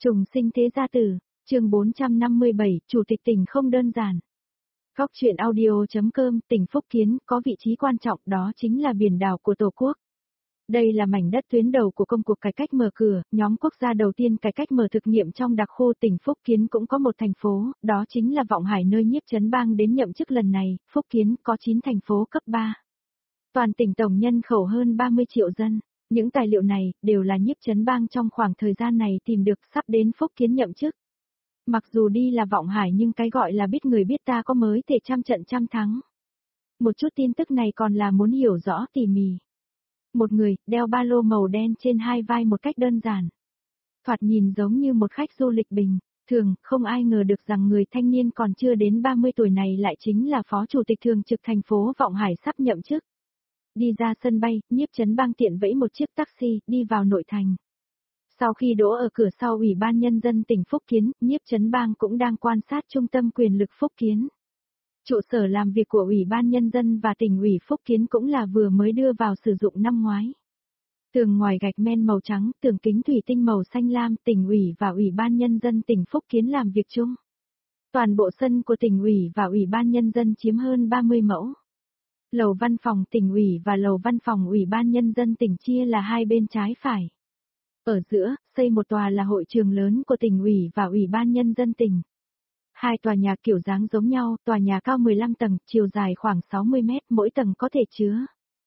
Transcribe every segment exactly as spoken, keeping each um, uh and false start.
Trùng sinh thế gia tử, chương bốn trăm năm mươi bảy, Chủ tịch tỉnh không đơn giản. Góc truyện audio.com, tỉnh Phúc Kiến, có vị trí quan trọng đó chính là biển đảo của Tổ quốc. Đây là mảnh đất tuyến đầu của công cuộc cải cách mở cửa, nhóm quốc gia đầu tiên cải cách mở thực nghiệm trong đặc khu tỉnh Phúc Kiến cũng có một thành phố, đó chính là Vọng Hải nơi Nhiếp Chấn Bang đến nhậm chức lần này, Phúc Kiến có chín thành phố cấp ba. Toàn tỉnh tổng nhân khẩu hơn ba mươi triệu dân. Những tài liệu này đều là Nhiếp Chấn Bang trong khoảng thời gian này tìm được sắp đến Phúc Kiến nhậm chức. Mặc dù đi là Vọng Hải nhưng cái gọi là biết người biết ta có mới thể trăm trận trăm thắng. Một chút tin tức này còn là muốn hiểu rõ tỉ mỉ. Một người, đeo ba lô màu đen trên hai vai một cách đơn giản. Thoạt nhìn giống như một khách du lịch bình thường, không ai ngờ được rằng người thanh niên còn chưa đến ba mươi tuổi này lại chính là Phó Chủ tịch Thường trực thành phố Vọng Hải sắp nhậm chức. Đi ra sân bay, Nhiếp Chấn Bang tiện vẫy một chiếc taxi, đi vào nội thành. Sau khi đỗ ở cửa sau Ủy ban Nhân dân tỉnh Phúc Kiến, Nhiếp Chấn Bang cũng đang quan sát trung tâm quyền lực Phúc Kiến. Trụ sở làm việc của Ủy ban Nhân dân và tỉnh ủy Phúc Kiến cũng là vừa mới đưa vào sử dụng năm ngoái. Tường ngoài gạch men màu trắng, tường kính thủy tinh màu xanh lam, tỉnh ủy và Ủy ban Nhân dân tỉnh Phúc Kiến làm việc chung. Toàn bộ sân của tỉnh ủy và Ủy ban Nhân dân chiếm hơn ba mươi mẫu. Lầu văn phòng tỉnh ủy và lầu văn phòng Ủy ban Nhân dân tỉnh chia là hai bên trái phải. Ở giữa, xây một tòa là hội trường lớn của tỉnh ủy và Ủy ban Nhân dân tỉnh. Hai tòa nhà kiểu dáng giống nhau, tòa nhà cao mười lăm tầng, chiều dài khoảng sáu mươi mét, mỗi tầng có thể chứa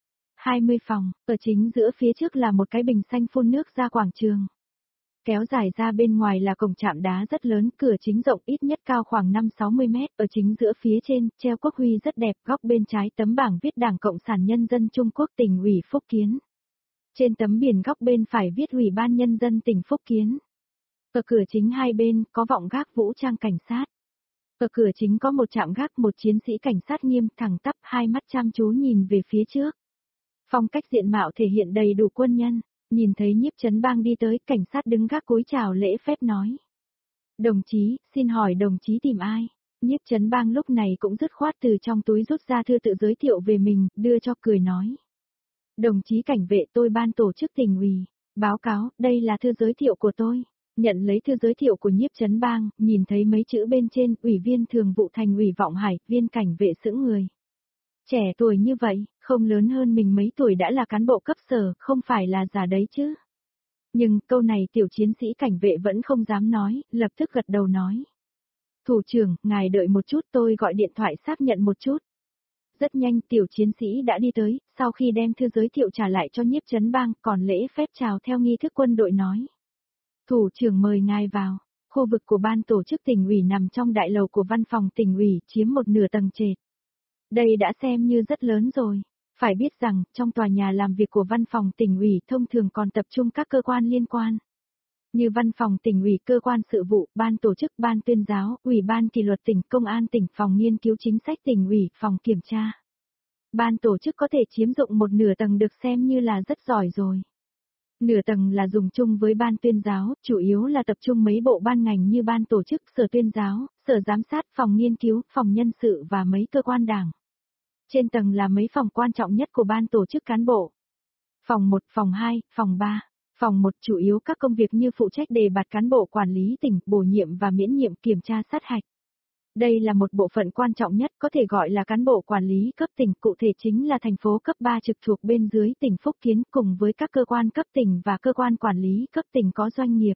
hai mươi phòng, ở chính giữa phía trước là một cái bình xanh phun nước ra quảng trường. Kéo dài ra bên ngoài là cổng trạm đá rất lớn, cửa chính rộng ít nhất cao khoảng năm sáu mươi mét, ở chính giữa phía trên, treo quốc huy rất đẹp, góc bên trái tấm bảng viết Đảng Cộng sản Nhân dân Trung Quốc tỉnh ủy Phúc Kiến. Trên tấm biển góc bên phải viết Ủy ban Nhân dân tỉnh Phúc Kiến. Ở cửa chính hai bên, có vọng gác vũ trang cảnh sát. Ở cửa chính có một trạm gác, một chiến sĩ cảnh sát nghiêm, thẳng tắp, hai mắt chăm chú nhìn về phía trước. Phong cách diện mạo thể hiện đầy đủ quân nhân. Nhìn thấy Nhiếp Chấn Bang đi tới, cảnh sát đứng gác cúi chào lễ phép nói. Đồng chí, xin hỏi đồng chí tìm ai? Nhiếp Chấn Bang lúc này cũng dứt khoát từ trong túi rút ra thư tự giới thiệu về mình, đưa cho cười nói. Đồng chí cảnh vệ, tôi ban tổ chức tỉnh ủy. Báo cáo, đây là thư giới thiệu của tôi. Nhận lấy thư giới thiệu của Nhiếp Chấn Bang, nhìn thấy mấy chữ bên trên, Ủy viên Thường vụ Thành ủy Vọng Hải, viên cảnh vệ sững người. Trẻ tuổi như vậy, không lớn hơn mình mấy tuổi đã là cán bộ cấp sở, không phải là già đấy chứ. Nhưng câu này tiểu chiến sĩ cảnh vệ vẫn không dám nói, lập tức gật đầu nói. Thủ trưởng, ngài đợi một chút, tôi gọi điện thoại xác nhận một chút. Rất nhanh tiểu chiến sĩ đã đi tới, sau khi đem thư giới thiệu trả lại cho Nhiếp Chấn Bang, còn lễ phép chào theo nghi thức quân đội nói. Thủ trưởng mời ngài vào. Khu vực của ban tổ chức tỉnh ủy nằm trong đại lầu của văn phòng tỉnh ủy, chiếm một nửa tầng trệt. Đây đã xem như rất lớn rồi. Phải biết rằng, trong tòa nhà làm việc của văn phòng tỉnh ủy thông thường còn tập trung các cơ quan liên quan. Như văn phòng tỉnh ủy, cơ quan sự vụ, ban tổ chức, ban tuyên giáo, ủy ban kỷ luật tỉnh, công an tỉnh, phòng nghiên cứu chính sách tỉnh ủy, phòng kiểm tra. Ban tổ chức có thể chiếm dụng một nửa tầng được xem như là rất giỏi rồi. Nửa tầng là dùng chung với ban tuyên giáo, chủ yếu là tập trung mấy bộ ban ngành như ban tổ chức, sở tuyên giáo, sở giám sát, phòng nghiên cứu, phòng nhân sự và mấy cơ quan đảng. Trên tầng là mấy phòng quan trọng nhất của ban tổ chức cán bộ. Phòng một, phòng hai, phòng ba. Phòng một chủ yếu các công việc như phụ trách đề bạt cán bộ quản lý tỉnh, bổ nhiệm và miễn nhiệm, kiểm tra sát hạch. Đây là một bộ phận quan trọng nhất, có thể gọi là cán bộ quản lý cấp tỉnh, cụ thể chính là thành phố cấp ba trực thuộc bên dưới tỉnh Phúc Kiến cùng với các cơ quan cấp tỉnh và cơ quan quản lý cấp tỉnh có doanh nghiệp.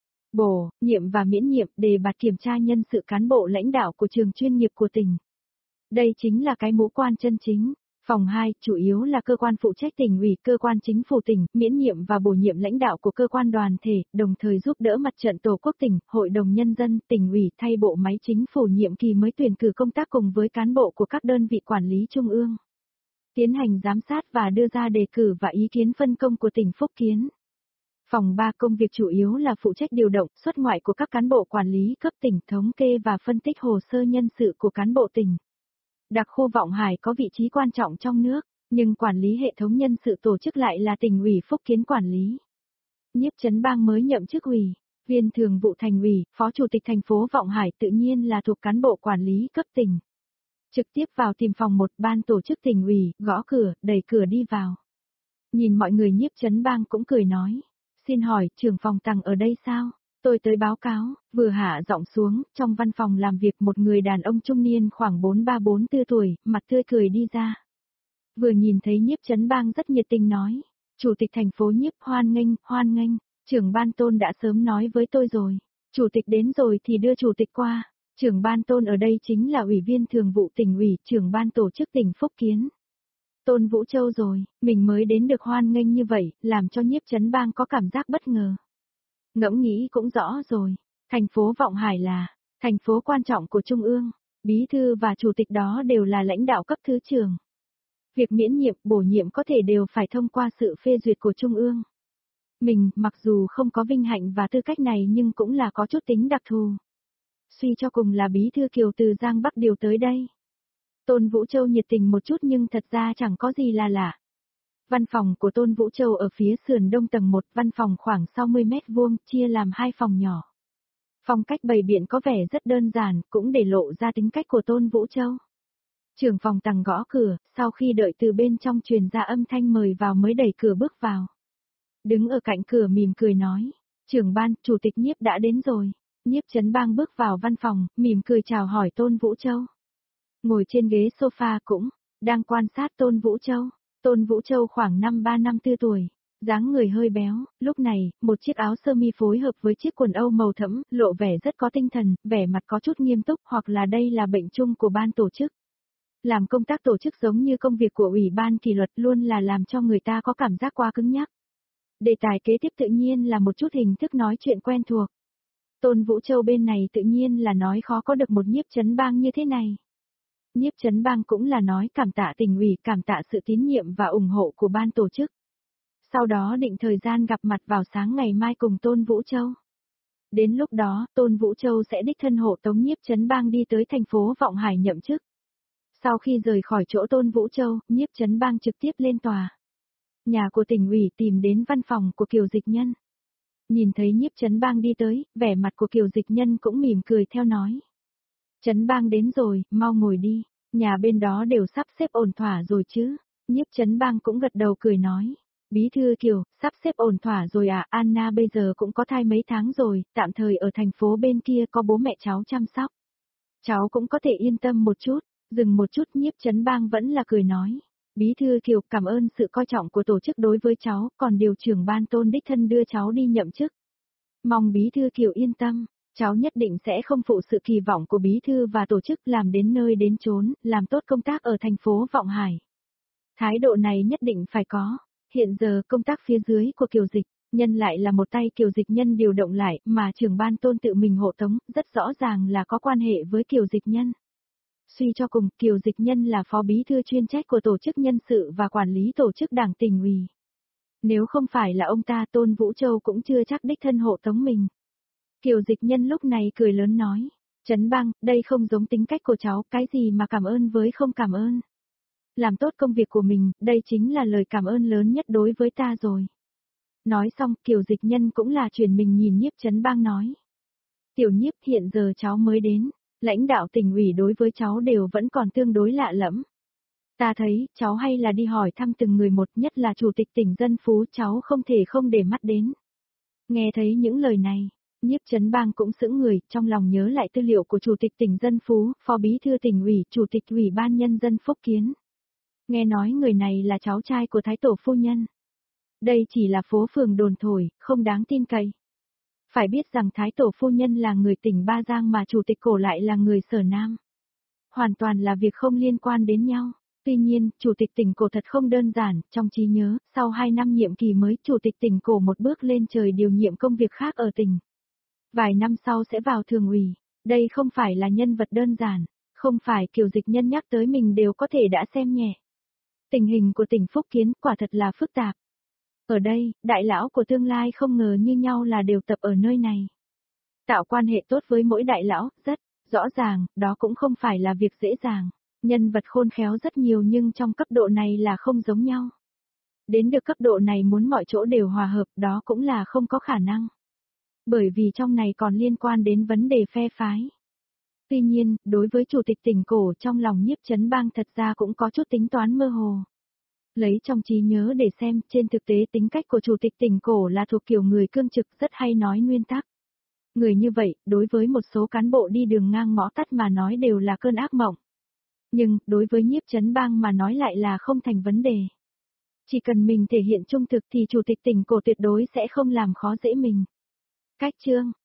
Bổ, nhiệm và miễn nhiệm, đề bạt kiểm tra nhân sự cán bộ lãnh đạo của trường chuyên nghiệp của tỉnh. Đây chính là cái mũ quan chân chính. Phòng hai, chủ yếu là cơ quan phụ trách tỉnh ủy, cơ quan chính phủ tỉnh, miễn nhiệm và bổ nhiệm lãnh đạo của cơ quan đoàn thể, đồng thời giúp đỡ mặt trận Tổ quốc tỉnh, hội đồng nhân dân, tỉnh ủy thay bộ máy chính phủ nhiệm kỳ mới tuyển cử công tác cùng với cán bộ của các đơn vị quản lý trung ương. Tiến hành giám sát và đưa ra đề cử và ý kiến phân công của tỉnh Phúc Kiến. Phòng ba, công việc chủ yếu là phụ trách điều động, xuất ngoại của các cán bộ quản lý cấp tỉnh, thống kê và phân tích hồ sơ nhân sự của cán bộ tỉnh. Đặc khu Vọng Hải có vị trí quan trọng trong nước, nhưng quản lý hệ thống nhân sự tổ chức lại là tỉnh ủy Phúc Kiến quản lý. Nhiếp Chấn Bang mới nhậm chức ủy viên thường vụ thành ủy, phó chủ tịch thành phố Vọng Hải tự nhiên là thuộc cán bộ quản lý cấp tỉnh. Trực tiếp vào tìm phòng một, ban tổ chức tỉnh ủy, gõ cửa, đẩy cửa đi vào. Nhìn mọi người Nhiếp Chấn Bang cũng cười nói, xin hỏi trưởng phòng Tằng ở đây sao? Tôi tới báo cáo, vừa hạ giọng xuống, trong văn phòng làm việc một người đàn ông trung niên khoảng bốn ba bốn tư tuổi, mặt tươi cười đi ra. Vừa nhìn thấy Nhiếp Chấn Bang rất nhiệt tình nói, Chủ tịch thành phố Nhiếp hoan nghênh, hoan nghênh, trưởng ban Tôn đã sớm nói với tôi rồi, Chủ tịch đến rồi thì đưa Chủ tịch qua, trưởng ban Tôn ở đây chính là Ủy viên Thường vụ Tỉnh ủy, trưởng ban tổ chức tỉnh Phúc Kiến. Tôn Vũ Châu rồi, mình mới đến được hoan nghênh như vậy, làm cho Nhiếp Chấn Bang có cảm giác bất ngờ. Ngẫm nghĩ cũng rõ rồi, thành phố Vọng Hải là thành phố quan trọng của Trung ương, bí thư và chủ tịch đó đều là lãnh đạo cấp thứ trưởng. Việc miễn nhiệm, bổ nhiệm có thể đều phải thông qua sự phê duyệt của Trung ương. Mình, mặc dù không có vinh hạnh và tư cách này nhưng cũng là có chút tính đặc thù. Suy cho cùng là bí thư Kiều từ Giang Bắc điều tới đây. Tôn Vũ Châu nhiệt tình một chút nhưng thật ra chẳng có gì là lạ. Văn phòng của Tôn Vũ Châu ở phía sườn đông tầng một, văn phòng khoảng sáu mươi mét vuông, chia làm hai phòng nhỏ. Phong cách bày biện có vẻ rất đơn giản, cũng để lộ ra tính cách của Tôn Vũ Châu. Trưởng phòng tầng gõ cửa, sau khi đợi từ bên trong truyền ra âm thanh mời vào mới đẩy cửa bước vào. Đứng ở cạnh cửa mỉm cười nói, trưởng ban, chủ tịch Nhiếp đã đến rồi. Nhiếp Chấn Bang bước vào văn phòng, mỉm cười chào hỏi Tôn Vũ Châu. Ngồi trên ghế sofa cũng, đang quan sát Tôn Vũ Châu. Tôn Vũ Châu khoảng năm ba năm tư tuổi, dáng người hơi béo, lúc này, một chiếc áo sơ mi phối hợp với chiếc quần âu màu thẫm, lộ vẻ rất có tinh thần, vẻ mặt có chút nghiêm túc hoặc là đây là bệnh chung của ban tổ chức. Làm công tác tổ chức giống như công việc của Ủy ban kỷ luật luôn là làm cho người ta có cảm giác quá cứng nhắc. Đề tài kế tiếp tự nhiên là một chút hình thức nói chuyện quen thuộc. Tôn Vũ Châu bên này tự nhiên là nói khó có được một Nhiếp Chấn Bang như thế này. Nhiếp Chấn Bang cũng là nói cảm tạ Tỉnh ủy, cảm tạ sự tín nhiệm và ủng hộ của ban tổ chức. Sau đó định thời gian gặp mặt vào sáng ngày mai cùng Tôn Vũ Châu. Đến lúc đó, Tôn Vũ Châu sẽ đích thân hộ tống Nhiếp Chấn Bang đi tới thành phố Vọng Hải nhậm chức. Sau khi rời khỏi chỗ Tôn Vũ Châu, Nhiếp Chấn Bang trực tiếp lên tòa. Nhà của Tỉnh ủy tìm đến văn phòng của Kiều Dịch Nhân. Nhìn thấy Nhiếp Chấn Bang đi tới, vẻ mặt của Kiều Dịch Nhân cũng mỉm cười theo nói. Chấn Bang đến rồi, mau ngồi đi, nhà bên đó đều sắp xếp ổn thỏa rồi chứ. Nhiếp Chấn Bang cũng gật đầu cười nói. Bí thư Kiều, sắp xếp ổn thỏa rồi à, Anna bây giờ cũng có thai mấy tháng rồi, tạm thời ở thành phố bên kia có bố mẹ cháu chăm sóc. Cháu cũng có thể yên tâm một chút, dừng một chút Nhiếp Chấn Bang vẫn là cười nói. Bí thư Kiều cảm ơn sự coi trọng của tổ chức đối với cháu, còn điều trưởng ban Tôn đích thân đưa cháu đi nhậm chức. Mong Bí thư Kiều yên tâm, cháu nhất định sẽ không phụ sự kỳ vọng của Bí thư và tổ chức làm đến nơi đến chốn, làm tốt công tác ở thành phố Vọng Hải. Thái độ này nhất định phải có. Hiện giờ công tác phía dưới của Kiều Dịch Nhân lại là một tay Kiều Dịch Nhân điều động lại mà trưởng ban Tôn tự mình hộ tống, rất rõ ràng là có quan hệ với Kiều Dịch Nhân. Suy cho cùng, Kiều Dịch Nhân là phó bí thư chuyên trách của tổ chức nhân sự và quản lý tổ chức đảng Tỉnh ủy. Nếu không phải là ông ta Tôn Vũ Châu cũng chưa chắc đích thân hộ tống mình. Kiều Dịch Nhân lúc này cười lớn nói, Chấn Bang, đây không giống tính cách của cháu, cái gì mà cảm ơn với không cảm ơn. Làm tốt công việc của mình, đây chính là lời cảm ơn lớn nhất đối với ta rồi. Nói xong, Kiều Dịch Nhân cũng là chuyển mình nhìn Nhiếp Chấn Bang nói. Tiểu Nhiếp, hiện giờ cháu mới đến, lãnh đạo Tỉnh ủy đối với cháu đều vẫn còn tương đối lạ lẫm. Ta thấy, cháu hay là đi hỏi thăm từng người một, nhất là chủ tịch tỉnh Dân Phú, cháu không thể không để mắt đến. Nghe thấy những lời này, Nhiếp Chấn Bang cũng sững người, trong lòng nhớ lại tư liệu của chủ tịch tỉnh Dân Phú, phó bí thư tỉnh ủy, chủ tịch ủy ban nhân dân Phúc Kiến. Nghe nói người này là cháu trai của Thái Tổ phu nhân. Đây chỉ là phố phường đồn thổi, không đáng tin cậy. Phải biết rằng Thái Tổ phu nhân là người tỉnh Ba Giang mà chủ tịch Cổ lại là người Sở Nam. Hoàn toàn là việc không liên quan đến nhau. Tuy nhiên, chủ tịch tỉnh Cổ thật không đơn giản, trong trí nhớ, sau hai năm nhiệm kỳ mới, chủ tịch tỉnh Cổ một bước lên trời điều nhiệm công việc khác ở tỉnh. Vài năm sau sẽ vào thường ủy. Đây không phải là nhân vật đơn giản, không phải Kiều Dịch Nhân nhắc tới mình đều có thể đã xem nhẹ. Tình hình của tỉnh Phúc Kiến quả thật là phức tạp. Ở đây, đại lão của tương lai không ngờ như nhau là đều tập ở nơi này. Tạo quan hệ tốt với mỗi đại lão, rất rõ ràng, đó cũng không phải là việc dễ dàng. Nhân vật khôn khéo rất nhiều nhưng trong cấp độ này là không giống nhau. Đến được cấp độ này muốn mọi chỗ đều hòa hợp đó cũng là không có khả năng. Bởi vì trong này còn liên quan đến vấn đề phe phái. Tuy nhiên, đối với chủ tịch tỉnh Cổ trong lòng Nhiếp Chấn Bang thật ra cũng có chút tính toán mơ hồ. Lấy trong trí nhớ để xem, trên thực tế tính cách của chủ tịch tỉnh Cổ là thuộc kiểu người cương trực rất hay nói nguyên tắc. Người như vậy, đối với một số cán bộ đi đường ngang ngõ tắt mà nói đều là cơn ác mộng. Nhưng, đối với Nhiếp Chấn Bang mà nói lại là không thành vấn đề. Chỉ cần mình thể hiện trung thực thì chủ tịch tỉnh cổ tuyệt đối sẽ không làm khó dễ mình. Cách chương